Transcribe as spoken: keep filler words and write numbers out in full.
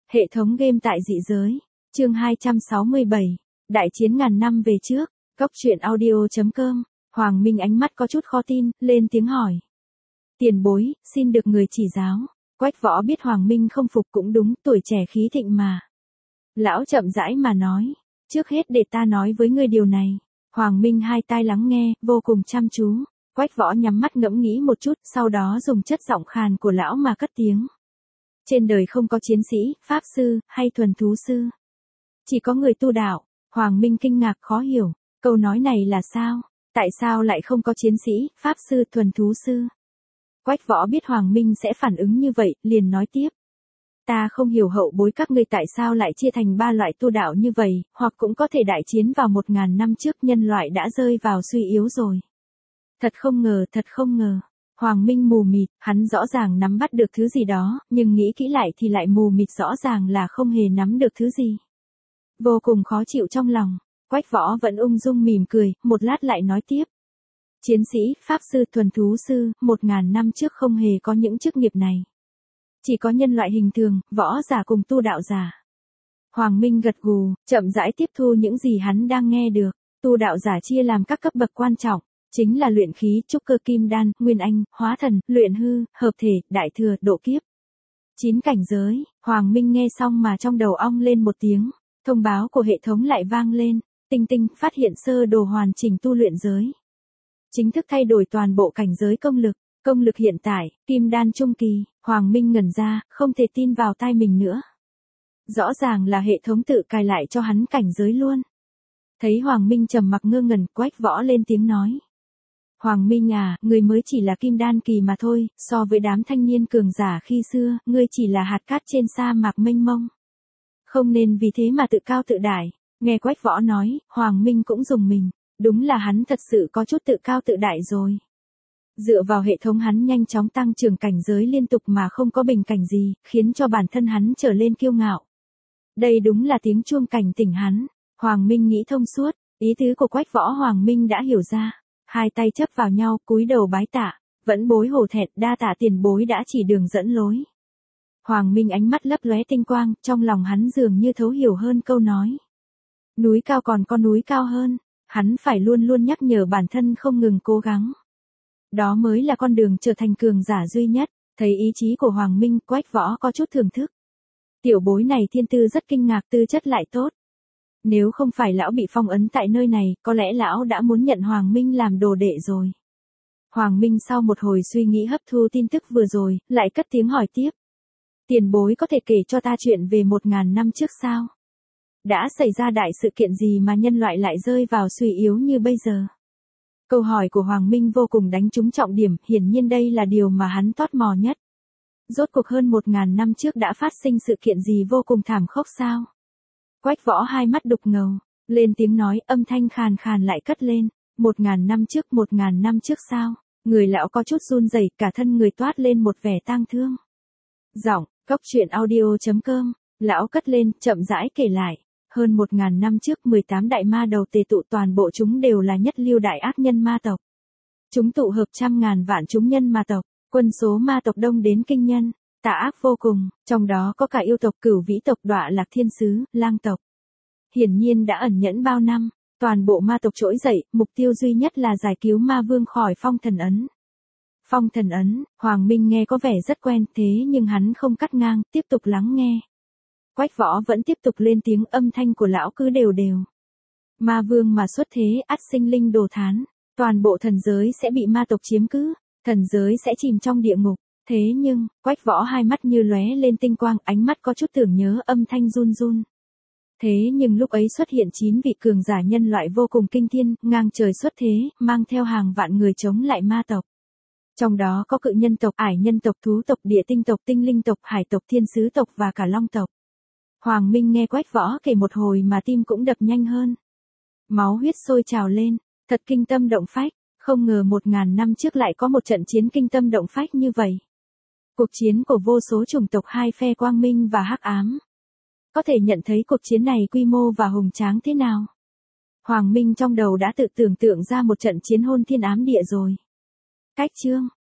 Hệ thống game tại dị giới. Chương hai trăm sáu mươi bảy. Đại chiến ngàn năm về trước. Cốc truyện audio chấm com. Hoàng Minh ánh mắt có chút khó tin, lên tiếng hỏi. Tiền bối, xin được người chỉ giáo. Quách Võ biết Hoàng Minh không phục cũng đúng, tuổi trẻ khí thịnh mà. Lão chậm rãi mà nói. Trước hết để ta nói với ngươi điều này. Hoàng Minh hai tai lắng nghe, vô cùng chăm chú. Quách Võ nhắm mắt ngẫm nghĩ một chút, sau đó dùng chất giọng khàn của lão mà cất tiếng. Trên đời không có chiến sĩ, pháp sư, hay thuần thú sư. Chỉ có người tu đạo. Hoàng Minh kinh ngạc khó hiểu. Câu nói này là sao? Tại sao lại không có chiến sĩ, pháp sư, thuần thú sư? Quách Võ biết Hoàng Minh sẽ phản ứng như vậy, liền nói tiếp. Ta không hiểu hậu bối các ngươi tại sao lại chia thành ba loại tu đạo như vậy, hoặc cũng có thể đại chiến vào một ngàn năm trước nhân loại đã rơi vào suy yếu rồi. Thật không ngờ, thật không ngờ. Hoàng Minh mù mịt, hắn rõ ràng nắm bắt được thứ gì đó, nhưng nghĩ kỹ lại thì lại mù mịt rõ ràng là không hề nắm được thứ gì. Vô cùng khó chịu trong lòng, Quách Võ vẫn ung dung mỉm cười, một lát lại nói tiếp. Chiến sĩ, pháp sư, thuần thú sư, một ngàn năm trước không hề có những chức nghiệp này. Chỉ có nhân loại hình thường, võ giả cùng tu đạo giả. Hoàng Minh gật gù, chậm rãi tiếp thu những gì hắn đang nghe được. Tu đạo giả chia làm các cấp bậc quan trọng, chính là luyện khí, trúc cơ, kim đan, nguyên anh, hóa thần, luyện hư, hợp thể, đại thừa, độ kiếp. Chín cảnh giới. Hoàng Minh nghe xong mà trong đầu ong lên một tiếng. Thông báo của hệ thống lại vang lên. Tinh tinh phát hiện sơ đồ hoàn chỉnh tu luyện giới. Chính thức thay đổi toàn bộ cảnh giới công lực. Công lực hiện tại, kim đan trung kỳ. Hoàng Minh ngẩn ra, không thể tin vào tai mình nữa. Rõ ràng là hệ thống tự cài lại cho hắn cảnh giới luôn. Thấy Hoàng Minh trầm mặc ngơ ngẩn, Quách Võ lên tiếng nói. Hoàng Minh à, ngươi mới chỉ là kim đan kỳ mà thôi, so với đám thanh niên cường giả khi xưa, ngươi chỉ là hạt cát trên sa mạc mênh mông. Không nên vì thế mà tự cao tự đại. Nghe Quách Võ nói, Hoàng Minh cũng rùng mình. Đúng là hắn thật sự có chút tự cao tự đại rồi. Dựa vào hệ thống hắn nhanh chóng tăng trưởng cảnh giới liên tục mà không có bình cảnh gì, khiến cho bản thân hắn trở lên kiêu ngạo. Đây đúng là tiếng chuông cảnh tỉnh hắn. Hoàng Minh nghĩ thông suốt, ý tứ của Quách Võ Hoàng Minh đã hiểu ra. Hai tay chấp vào nhau, cúi đầu bái tạ, vẫn bối hổ thẹn, đa tạ tiền bối đã chỉ đường dẫn lối. Hoàng Minh ánh mắt lấp lóe tinh quang, trong lòng hắn dường như thấu hiểu hơn câu nói. Núi cao còn có núi cao hơn, hắn phải luôn luôn nhắc nhở bản thân không ngừng cố gắng. Đó mới là con đường trở thành cường giả duy nhất. Thấy ý chí của Hoàng Minh, Quách Võ có chút thưởng thức. Tiểu bối này thiên tư rất kinh ngạc, tư chất lại tốt. Nếu không phải lão bị phong ấn tại nơi này, có lẽ lão đã muốn nhận Hoàng Minh làm đồ đệ rồi. Hoàng Minh sau một hồi suy nghĩ hấp thu tin tức vừa rồi, lại cất tiếng hỏi tiếp. Tiền bối có thể kể cho ta chuyện về một ngàn năm trước sao? Đã xảy ra đại sự kiện gì mà nhân loại lại rơi vào suy yếu như bây giờ? Câu hỏi của Hoàng Minh vô cùng đánh trúng trọng điểm, hiển nhiên đây là điều mà hắn tò mò nhất. Rốt cuộc hơn một ngàn năm trước đã phát sinh sự kiện gì vô cùng thảm khốc sao? Quách Võ hai mắt đục ngầu, lên tiếng nói, âm thanh khàn khàn lại cất lên. Một ngàn năm trước, một ngàn năm trước sao? Người lão có chút run rẩy, cả thân người toát lên một vẻ tang thương. Giọng, cốc truyện audio chấm com, lão cất lên, chậm rãi kể lại. Hơn một ngàn năm trước, mười tám đại ma đầu tề tụ, toàn bộ chúng đều là nhất lưu đại ác nhân ma tộc. Chúng tụ hợp trăm ngàn vạn chúng nhân ma tộc, quân số ma tộc đông đến kinh nhân, tà ác vô cùng, trong đó có cả yêu tộc, cửu vĩ tộc, đọa lạc thiên sứ, lang tộc. Hiển nhiên đã ẩn nhẫn bao năm, toàn bộ ma tộc trỗi dậy, mục tiêu duy nhất là giải cứu ma vương khỏi phong thần ấn. Phong thần ấn, Hoàng Minh nghe có vẻ rất quen, thế nhưng hắn không cắt ngang, tiếp tục lắng nghe. Quách Võ vẫn tiếp tục lên tiếng, âm thanh của lão cứ đều đều. Ma vương mà xuất thế, ắt sinh linh đồ thán, toàn bộ thần giới sẽ bị ma tộc chiếm cứ, thần giới sẽ chìm trong địa ngục. Thế nhưng, Quách Võ hai mắt như lóe lên tinh quang, ánh mắt có chút tưởng nhớ, âm thanh run run. Thế nhưng lúc ấy xuất hiện chín vị cường giả nhân loại vô cùng kinh thiên, ngang trời xuất thế, mang theo hàng vạn người chống lại ma tộc. Trong đó có cự nhân tộc, ải nhân tộc, thú tộc, địa tinh tộc, tinh linh tộc, hải tộc, thiên sứ tộc và cả long tộc. Hoàng Minh nghe Quách Võ kể một hồi mà tim cũng đập nhanh hơn. Máu huyết sôi trào lên, thật kinh tâm động phách, không ngờ một ngàn năm trước lại có một trận chiến kinh tâm động phách như vậy. Cuộc chiến của vô số chủng tộc, hai phe quang minh và hắc ám. Có thể nhận thấy cuộc chiến này quy mô và hùng tráng thế nào. Hoàng Minh trong đầu đã tự tưởng tượng ra một trận chiến hôn thiên ám địa rồi. Cách chương,